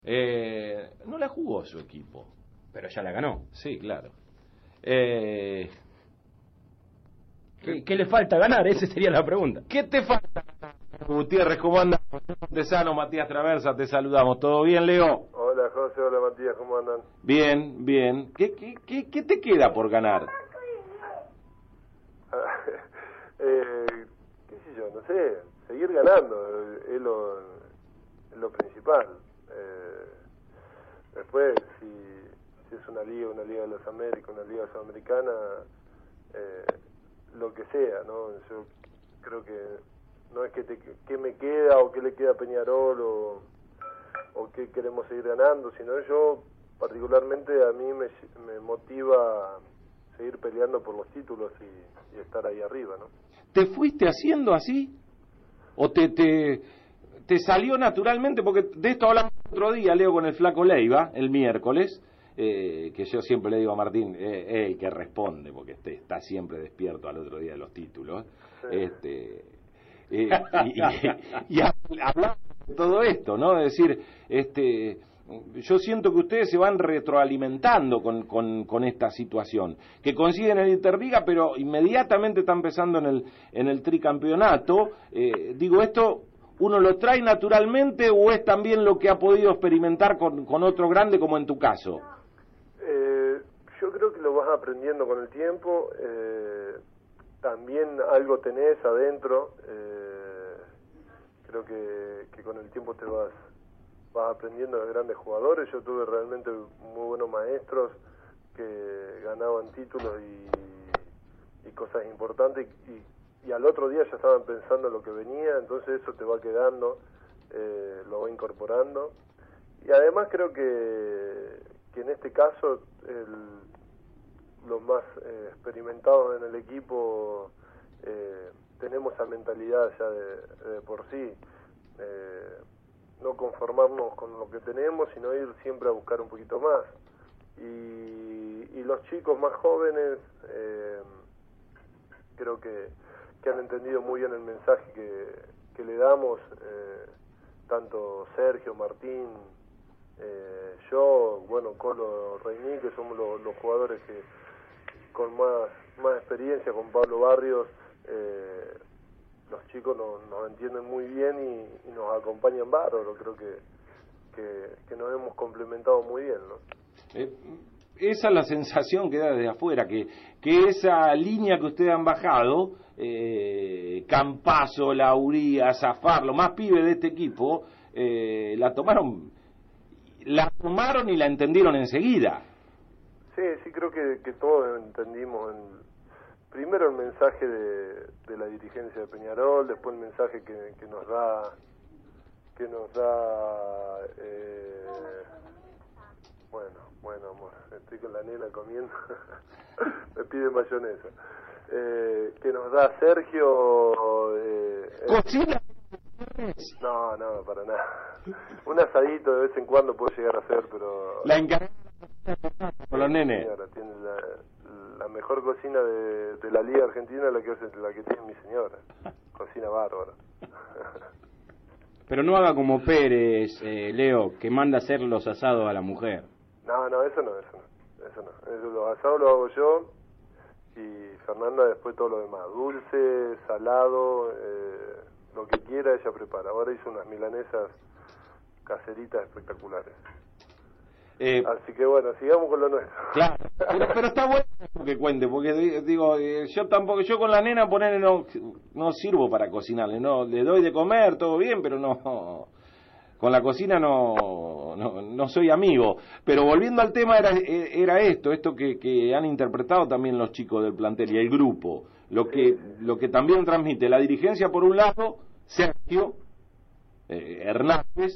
No la jugó su equipo. Pero ya la ganó. Sí, claro. ¿Qué le falta ganar? Esa sería la pregunta. ¿Qué te falta, Gutiérrez? ¿Cómo andas? Montesano, Matías Traversa, te saludamos. ¿Todo bien, Leo? Hola, José. Hola, Matías. ¿Cómo andan? Bien, bien. ¿Qué te queda por ganar? Qué sé yo, no sé. Seguir ganando es lo principal. Después, si es una liga de las Américas, una liga sudamericana, lo que sea, ¿no? Yo creo que no es que me queda o qué le queda a Peñarol o qué queremos seguir ganando, sino yo particularmente a mí me motiva seguir peleando por los títulos y estar ahí arriba, ¿no? ¿Te fuiste haciendo así? ¿O te salió naturalmente? Porque de esto hablamos otro día, Leo, con el Flaco Leiva, el miércoles, que yo siempre le digo a Martín, que responde, porque está siempre despierto al otro día de los títulos. Sí. Y hablamos de todo esto, ¿no? Es decir, yo siento que ustedes se van retroalimentando con esta situación, que consiguen el Interliga, pero inmediatamente están empezando en el tricampeonato. Digo, ¿esto uno lo trae naturalmente o es también lo que ha podido experimentar con otro grande como en tu caso? Yo creo que lo vas aprendiendo con el tiempo. También algo tenés adentro. Creo que con el tiempo te vas aprendiendo de grandes jugadores. Yo tuve realmente muy buenos maestros que ganaban títulos y cosas importantes y al otro día ya estaban pensando en lo que venía, entonces eso te va quedando, lo va incorporando. Y además creo que en este caso los más experimentados en el equipo tenemos esa mentalidad ya de por sí, no conformarnos con lo que tenemos, sino ir siempre a buscar un poquito más. Y los chicos más jóvenes creo que han entendido muy bien el mensaje que le damos, tanto Sergio, Martín, yo, bueno, Colo, Reiní, que somos los jugadores que con más experiencia, con Pablo Barrios, los chicos nos entienden muy bien y nos acompañan bárbaro. Creo que nos hemos complementado muy bien, ¿no? Esa es la sensación que da desde afuera, que esa línea que ustedes han bajado, Campazo, Lauría, Zafar, lo más pibe de este equipo, la tomaron y la entendieron enseguida. Sí, creo que todos entendimos primero el mensaje de la dirigencia de Peñarol, después el mensaje que nos da bueno, amor, estoy con la nena comiendo, me pide mayonesa, que nos da Sergio. ¿Cocina? No, para nada. Un asadito de vez en cuando puede llegar a ser, pero la encargada con los nenes. Señora, tiene la mejor cocina de la Liga Argentina, la que tiene mi señora. Cocina bárbara. Pero no haga como Pérez, Leo, que manda hacer los asados a la mujer. No, eso no. Los asados los hago yo y Fernanda después todo lo demás. Dulce, salado, lo que quiera ella prepara. Ahora hizo unas milanesas caseritas espectaculares. Así que bueno, sigamos con lo nuestro. Claro, pero está bueno que cuente, porque digo, yo con la nena ponerle no sirvo para cocinarle, no, le doy de comer, todo bien, pero no, con la cocina no soy amigo. Pero volviendo al tema, era esto que han interpretado también los chicos del plantel y el grupo, lo que también transmite la dirigencia por un lado, Sergio Hernández,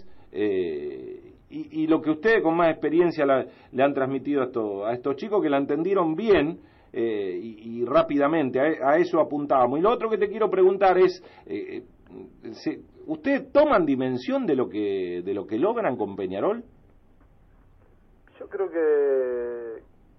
y lo que ustedes con más experiencia le han transmitido a estos chicos, que la entendieron bien y rápidamente. A eso apuntábamos. Y lo otro que te quiero preguntar es, ¿ustedes toman dimensión de lo que logran con Peñarol? Yo creo que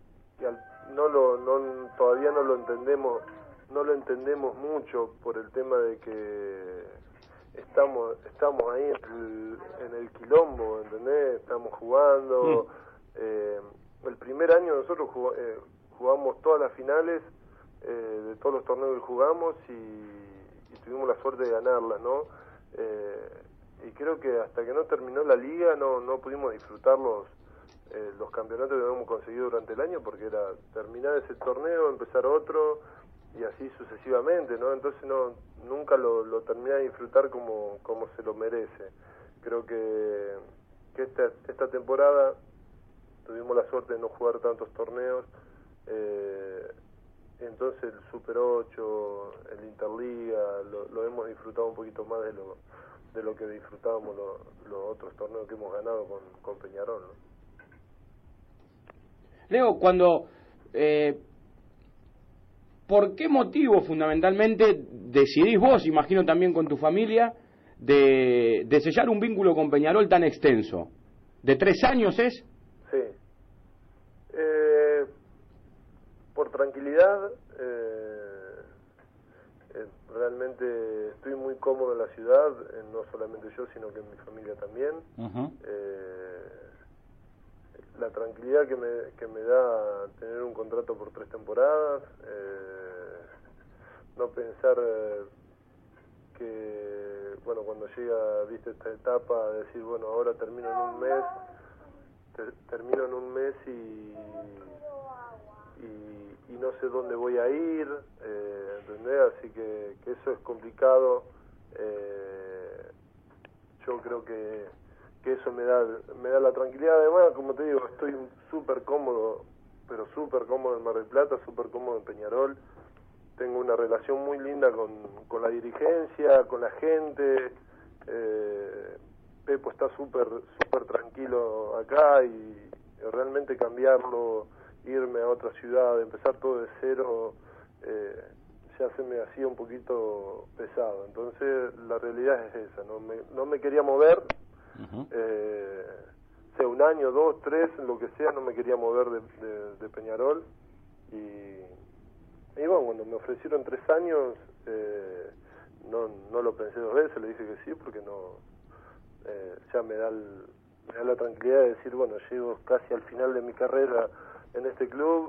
todavía no lo entendemos mucho por el tema de que estamos ahí en el quilombo, ¿entendés? Estamos jugando. El primer año nosotros jugamos todas las finales de todos los torneos que jugamos y tuvimos la suerte de ganarlas, ¿no? Y creo que hasta que no terminó la liga no pudimos disfrutar los campeonatos que habíamos conseguido durante el año, porque era terminar ese torneo, empezar otro y así sucesivamente, ¿no? Entonces nunca lo terminé de disfrutar como se lo merece. Creo que esta temporada tuvimos la suerte de no jugar tantos torneos, entonces el Super 8, el Interliga, lo hemos disfrutado un poquito más de lo que disfrutábamos los otros torneos que hemos ganado con Peñarol, ¿no? Leo, ¿por qué motivo fundamentalmente decidís vos, imagino también con tu familia, de sellar un vínculo con Peñarol tan extenso? ¿De 3 años es? Sí. Por tranquilidad, realmente estoy muy cómodo en la ciudad, no solamente yo, sino que mi familia también. Uh-huh. La tranquilidad que me da tener un contrato por 3 temporadas, no pensar que, bueno, cuando llega, viste, esta etapa, decir, bueno, ahora termino en un mes y no sé dónde voy a ir, ¿entendés? Así que eso es complicado. Yo creo que eso me da la tranquilidad. Además, como te digo, estoy súper cómodo, pero súper cómodo en Mar del Plata, súper cómodo en Peñarol. Tengo una relación muy linda con la dirigencia, con la gente. Pepo está súper tranquilo acá y realmente cambiarlo, irme a otra ciudad, empezar todo de cero, ya se me hacía un poquito pesado. Entonces la realidad es esa, no me quería mover. Uh-huh. Sea 1 año, 2, 3, lo que sea, no me quería mover de Peñarol y bueno, cuando me ofrecieron 3 años no lo pensé 2 veces, le dije que sí, porque ya me da la tranquilidad de decir, bueno, llego casi al final de mi carrera en este club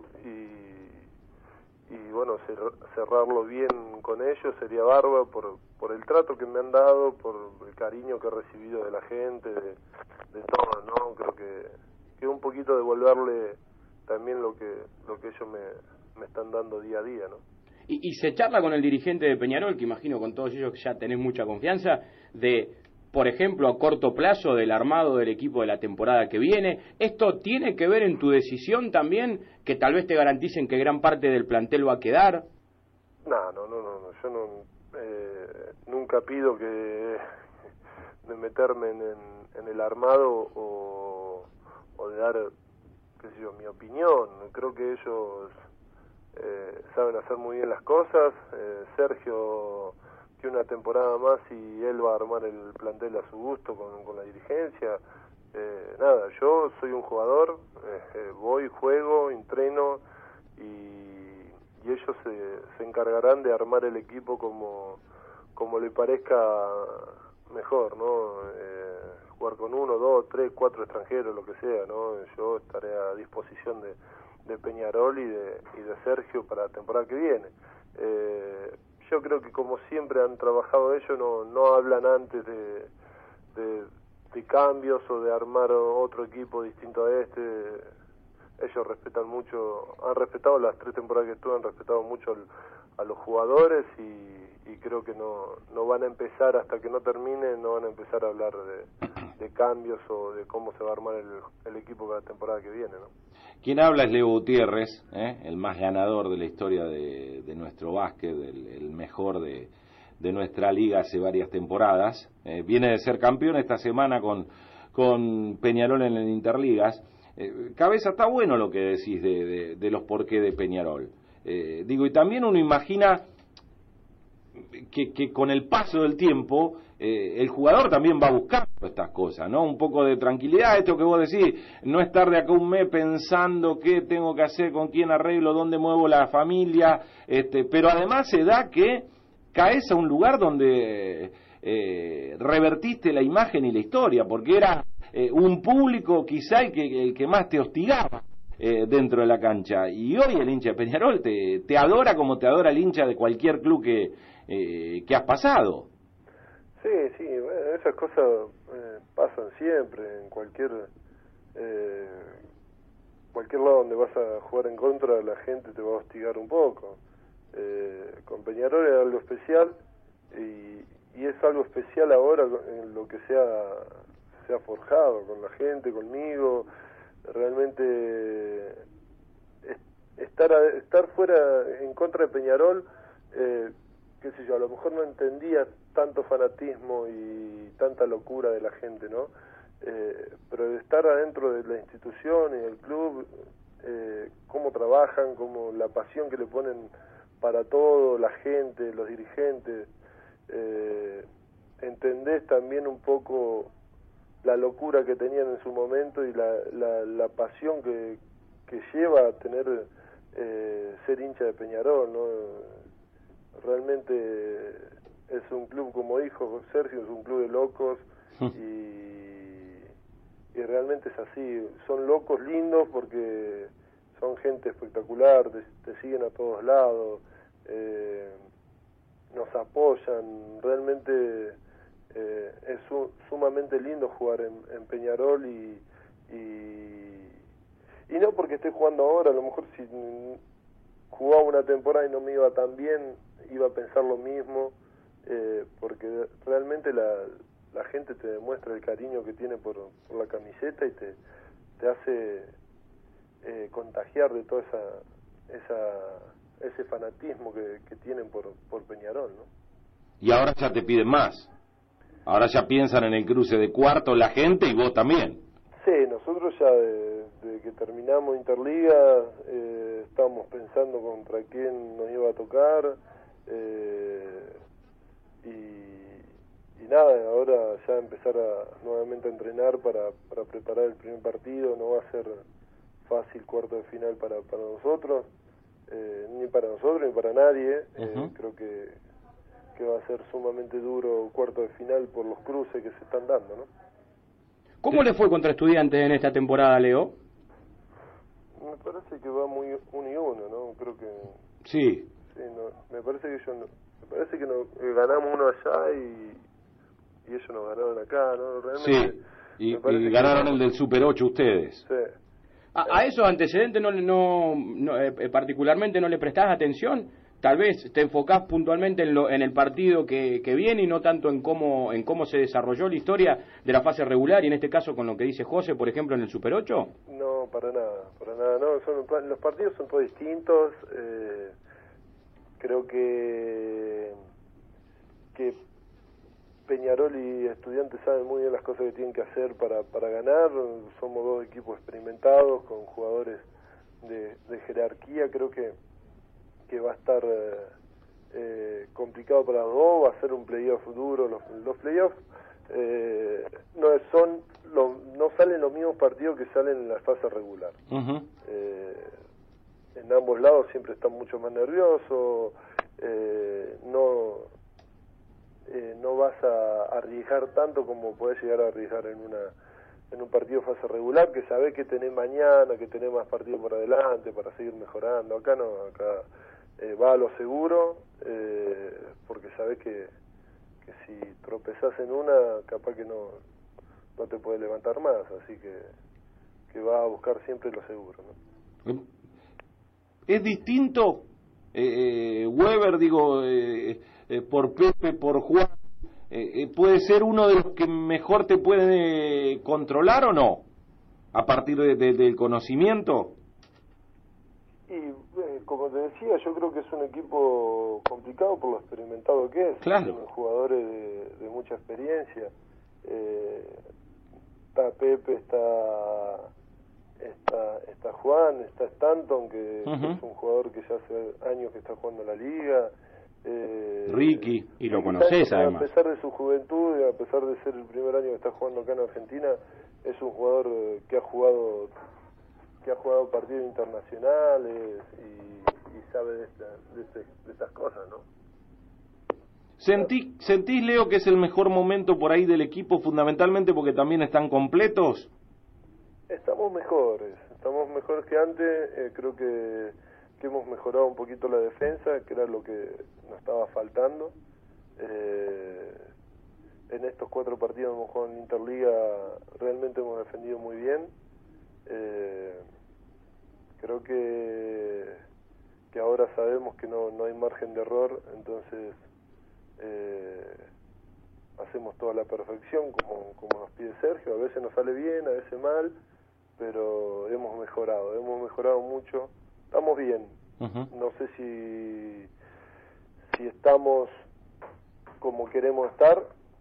y bueno, cerrarlo bien con ellos sería bárbaro por el trato que me han dado, por el cariño que he recibido de la gente, de todo, ¿no? Creo que un poquito devolverle también lo que ellos me están dando día a día, ¿no? Y se charla con el dirigente de Peñarol, que imagino con todos ellos que ya tenés mucha confianza, de, por ejemplo, a corto plazo del armado del equipo de la temporada que viene. ¿Esto tiene que ver en tu decisión también, que tal vez te garanticen que gran parte del plantel va a quedar? No, yo nunca pido de meterme en el armado o de dar, qué sé yo, mi opinión. Creo que ellos saben hacer muy bien las cosas. Sergio tiene una temporada más y él va a armar el plantel a su gusto con la dirigencia. Nada, yo soy un jugador, voy, juego, entreno y ellos se encargarán de armar el equipo como le parezca mejor, ¿no? Jugar con 1, 2, 3, 4 extranjeros, lo que sea, ¿no? Yo estaré a disposición de Peñarol y de Sergio para la temporada que viene. Yo creo que como siempre han trabajado ellos, no hablan antes de cambios o de armar otro equipo distinto a este. Ellos respetan mucho, han respetado las 3 temporadas que estuve, han respetado mucho a los jugadores y creo que no van a empezar, hasta que no termine, no van a empezar a hablar de cambios o de cómo se va a armar el equipo para la temporada que viene, ¿no? Quien habla es Leo Gutiérrez, el más ganador de la historia de nuestro básquet, el mejor de nuestra liga hace varias temporadas. Viene de ser campeón esta semana con Peñarol en el Interligas. Cabeza, está bueno lo que decís de los porqué de Peñarol. Y también uno imagina que con el paso del tiempo el jugador también va buscando estas cosas, ¿no? Un poco de tranquilidad, esto que vos decís, no estar de acá un mes pensando qué tengo que hacer, con quién arreglo, dónde muevo la familia, pero además se da que caes a un lugar donde revertiste la imagen y la historia, porque era un público quizá el que más te hostigaba dentro de la cancha, y hoy el hincha de Peñarol te adora como te adora el hincha de cualquier club que has pasado. Sí, bueno, esas cosas pasan siempre, en cualquier lado donde vas a jugar en contra, la gente te va a hostigar un poco. Con Peñarol era algo especial, y es algo especial ahora en lo que se ha forjado con la gente, conmigo. Realmente estar fuera en contra de Peñarol, qué sé yo, a lo mejor no entendía tanto fanatismo y tanta locura de la gente, ¿no? Pero de estar adentro de la institución y del club, cómo trabajan, cómo la pasión que le ponen para todo, la gente, los dirigentes, entendés también un poco la locura que tenían en su momento y la pasión que lleva a tener ser hincha de Peñarol, ¿no? Realmente es un club, como dijo Sergio, es un club de locos, y realmente es así. Son locos lindos porque son gente espectacular, te siguen a todos lados, nos apoyan. Realmente es sumamente lindo jugar en Peñarol, y no porque esté jugando ahora. A lo mejor si jugaba una temporada y no me iba tan bien, iba a pensar lo mismo, porque realmente la gente te demuestra el cariño que tiene por la camiseta, y te hace contagiar de todo ese fanatismo que tienen por Peñarol, ¿no? Y ahora ya te piden más. Ahora ya piensan en el cruce de cuarto la gente, y vos también. Sí, nosotros ya desde que terminamos Interliga estábamos pensando contra quién nos iba a tocar, y nada, ahora ya empezar nuevamente a entrenar para preparar el primer partido. No va a ser fácil cuarto de final para nosotros, ni para nosotros ni para nadie. Creo que va a ser sumamente duro cuarto de final por los cruces que se están dando, ¿no? ¿Cómo le fue contra Estudiantes en esta temporada, Leo? Me parece que va muy 1-1, ¿no? Creo que sí, no, me parece que ganamos uno allá y ellos nos ganaron acá, ¿no? Realmente, sí, y ganaron el del Super 8 ustedes. Sí. ¿A esos antecedentes particularmente no le prestás atención? Tal vez te enfocás puntualmente en el partido que viene, y no tanto en cómo se desarrolló la historia de la fase regular, y en este caso con lo que dice José, por ejemplo, en el Super 8. No, para nada, no. Los partidos son todos distintos. Creo que Peñarol y Estudiantes saben muy bien las cosas que tienen que hacer para ganar. Somos dos equipos experimentados con jugadores de jerarquía. Creo que va a estar complicado para los dos. Va a ser un playoff duro. Los playoffs no salen los mismos partidos que salen en la fase regular. En ambos lados siempre están mucho más nerviosos. No vas a arriesgar tanto como podés llegar a arriesgar en un partido fase regular, que sabés que tenés mañana, que tenés más partidos por adelante para seguir mejorando. Acá no, acá va a lo seguro, porque sabés que si tropezás en una, capaz que no te puedes levantar más, así que vas a buscar siempre lo seguro, ¿no? Es distinto Weber, digo, por Pepe, por Juan, ¿puede ser uno de los que mejor te puede controlar o no? A partir del conocimiento. Y como te decía, yo creo que es un equipo complicado por lo experimentado que es. Claro. Tienen jugadores de mucha experiencia. Está Pepe, está Juan, está Stanton, que es un jugador que ya hace años que está jugando en la liga. Ricky, y lo conoces además. A pesar de su juventud y a pesar de ser el primer año que está jugando acá en Argentina, es un jugador que ha jugado partidos internacionales y sabe de estas cosas, ¿no? ¿Sentís, Leo, que es el mejor momento por ahí del equipo, fundamentalmente porque también están completos? Estamos mejores que antes. Creo que hemos mejorado un poquito la defensa, que era lo que nos estaba faltando. En estos 4 partidos hemos jugado en Interliga, realmente hemos defendido muy bien. Creo que ahora sabemos que no hay margen de error, entonces hacemos toda la perfección como nos pide Sergio. A veces nos sale bien, a veces mal, pero hemos mejorado mucho. Estamos bien. No sé si estamos como queremos estar,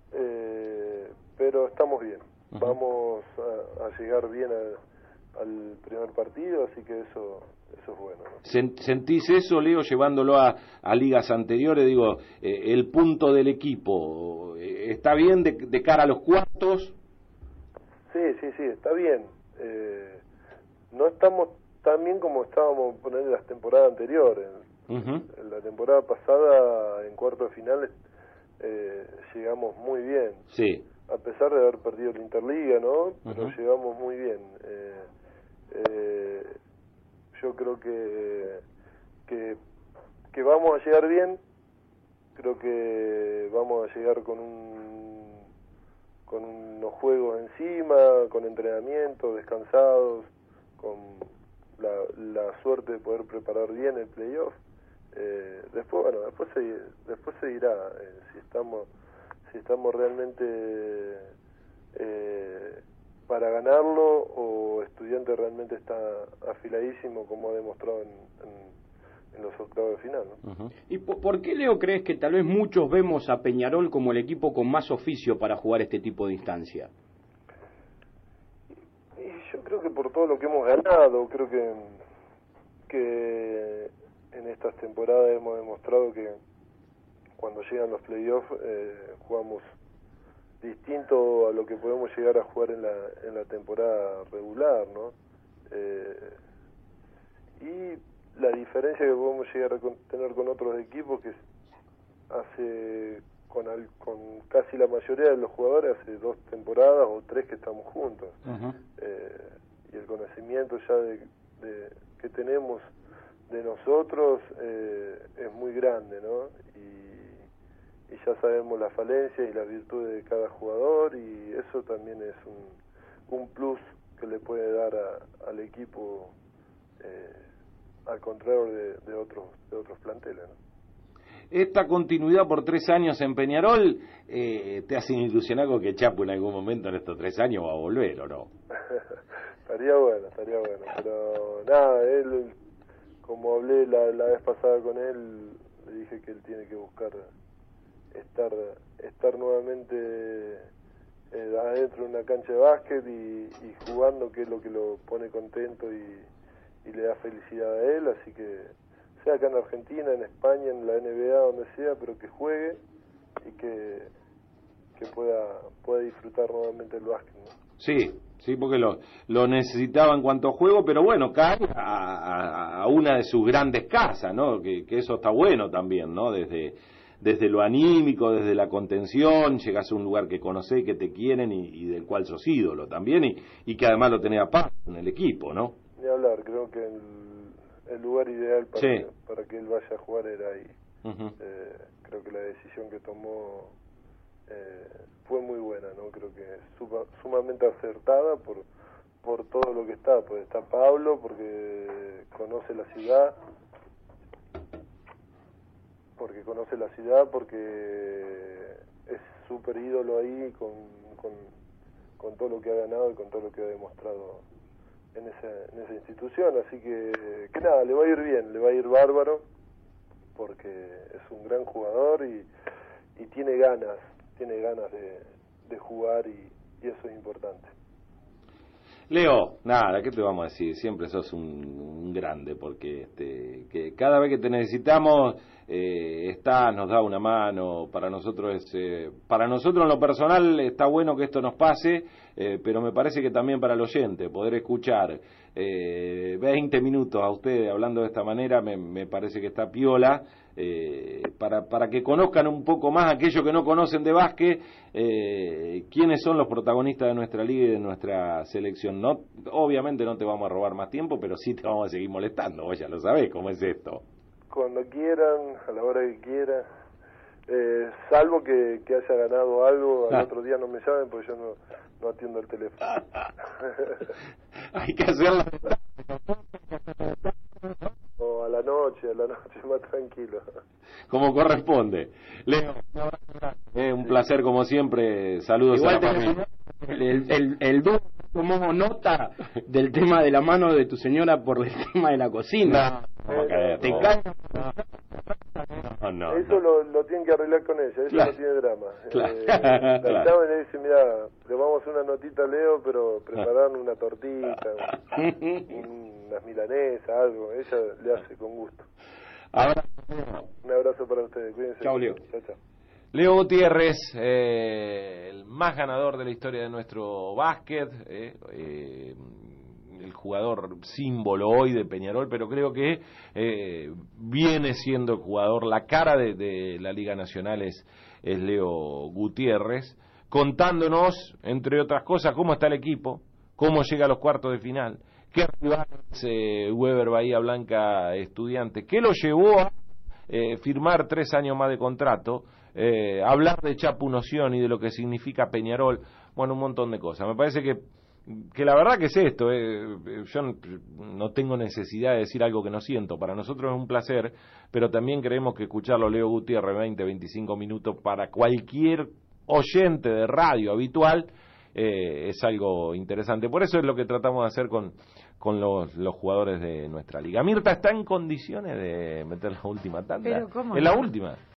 pero estamos bien. Vamos a llegar bien al primer partido, así que eso es bueno, ¿no? ¿Sentís eso, Leo, llevándolo a ligas anteriores? Digo, el punto del equipo, ¿está bien de cara a los cuartos? Sí, está bien. No estamos tan bien como estábamos en las temporadas anteriores. En la temporada pasada, en cuartos de finales, llegamos muy bien. Sí. A pesar de haber perdido la Interliga, ¿no? Pero llegamos muy bien. Yo creo que vamos a llegar bien. Creo que vamos a llegar con unos juegos encima, con entrenamiento, descansados, con la suerte de poder preparar bien el playoff. Después se dirá si estamos realmente para ganarlo, o Estudiante realmente está afiladísimo, como ha demostrado en los octavos de final, ¿no? ¿Y por qué, Leo, crees que tal vez muchos vemos a Peñarol como el equipo con más oficio para jugar este tipo de instancia? Y yo creo que por todo lo que hemos ganado, creo que en estas temporadas hemos demostrado que cuando llegan los playoffs jugamos distinto a lo que podemos llegar a jugar en la temporada regular, ¿no? Y la diferencia que podemos llegar a tener con otros equipos, que hace con casi la mayoría de los jugadores hace 2 temporadas o 3 que estamos juntos. Y el conocimiento ya que tenemos de nosotros es muy grande, ¿no? Y ya sabemos las falencias y las virtudes de cada jugador, y eso también es un plus que le puede dar al equipo, al contrario de otros planteles, ¿no? Esta continuidad por 3 años en Peñarol te hace ilusionar con que Chapo en algún momento en estos 3 años va a volver, ¿o no? Estaría bueno, pero nada, él, como hablé la vez pasada con él, le dije que él tiene que buscar estar nuevamente adentro de una cancha de básquet y jugando, que es lo que lo pone contento y le da felicidad a él, así que sea acá en Argentina, en España, en la NBA, donde sea, pero que juegue y que pueda disfrutar nuevamente el básquet, ¿no? Sí, porque lo necesitaba en cuanto a juego, pero bueno, cae a una de sus grandes casas, ¿no? Que eso está bueno también, ¿no? Desde lo anímico, desde la contención, llegas a un lugar que conocés, que te quieren y del cual sos ídolo también, y que además lo tenés a paz en el equipo, ¿no? Ni hablar, creo que el lugar ideal para que él vaya a jugar era ahí. Creo que la decisión que tomó fue muy buena, ¿no? Creo que sumamente acertada por todo lo que está, pues está Pablo, porque conoce la ciudad, porque es súper ídolo ahí con todo lo que ha ganado y con todo lo que ha demostrado en esa institución, así que nada, le va a ir bien, le va a ir bárbaro, porque es un gran jugador y tiene ganas de jugar, y eso es importante. Leo, nada, ¿qué te vamos a decir? Siempre sos un grande, porque que cada vez que te necesitamos nos da una mano. Para nosotros en lo personal está bueno que esto nos pase, pero me parece que también para el oyente, poder escuchar 20 minutos a ustedes hablando de esta manera, me parece que está piola, para que conozcan un poco más aquellos que no conocen de básquet, quiénes son los protagonistas de nuestra liga y de nuestra selección. No, obviamente no te vamos a robar más tiempo, pero sí te vamos a seguir molestando, vos ya lo sabés cómo es esto. Cuando quieran, a la hora que quieran, salvo que haya ganado algo, al otro día no me llamen porque yo no atiendo el teléfono. Hay que hacerlo. O a la noche más tranquilo. Como corresponde. Leo, un placer como siempre, saludos. Igual a la familia. El dúo tomó nota del tema de la mano de tu señora por el tema de la cocina. Te cae. No, eso lo tienen que arreglar con ella, eso claro. no tiene drama. Claro. Claro. Le dice, mira, le vamos a hacer una notita a Leo, pero prepararle una tortita, unas milanesas, algo. Ella le hace con gusto. Ahora, un abrazo para ustedes, cuídense. Chau, Leo. Chau. Leo Gutiérrez, el más ganador de la historia de nuestro básquet, el jugador símbolo hoy de Peñarol, pero creo que viene siendo el jugador, la cara de la Liga Nacional es Leo Gutiérrez, contándonos, entre otras cosas, cómo está el equipo, cómo llega a los cuartos de final, qué rivales Weber Bahía Blanca Estudiantes, qué lo llevó a firmar 3 años más de contrato, hablar de Chapu Noción y de lo que significa Peñarol, bueno, un montón de cosas. Me parece que la verdad que es esto, yo no tengo necesidad de decir algo que no siento, para nosotros es un placer, pero también creemos que escucharlo Leo Gutiérrez 20-25 minutos para cualquier oyente de radio habitual es algo interesante. Por eso es lo que tratamos de hacer con los jugadores de nuestra liga. Mirta, ¿está en condiciones de meter la última tanda? Pero ¿cómo ¿Es no? la última?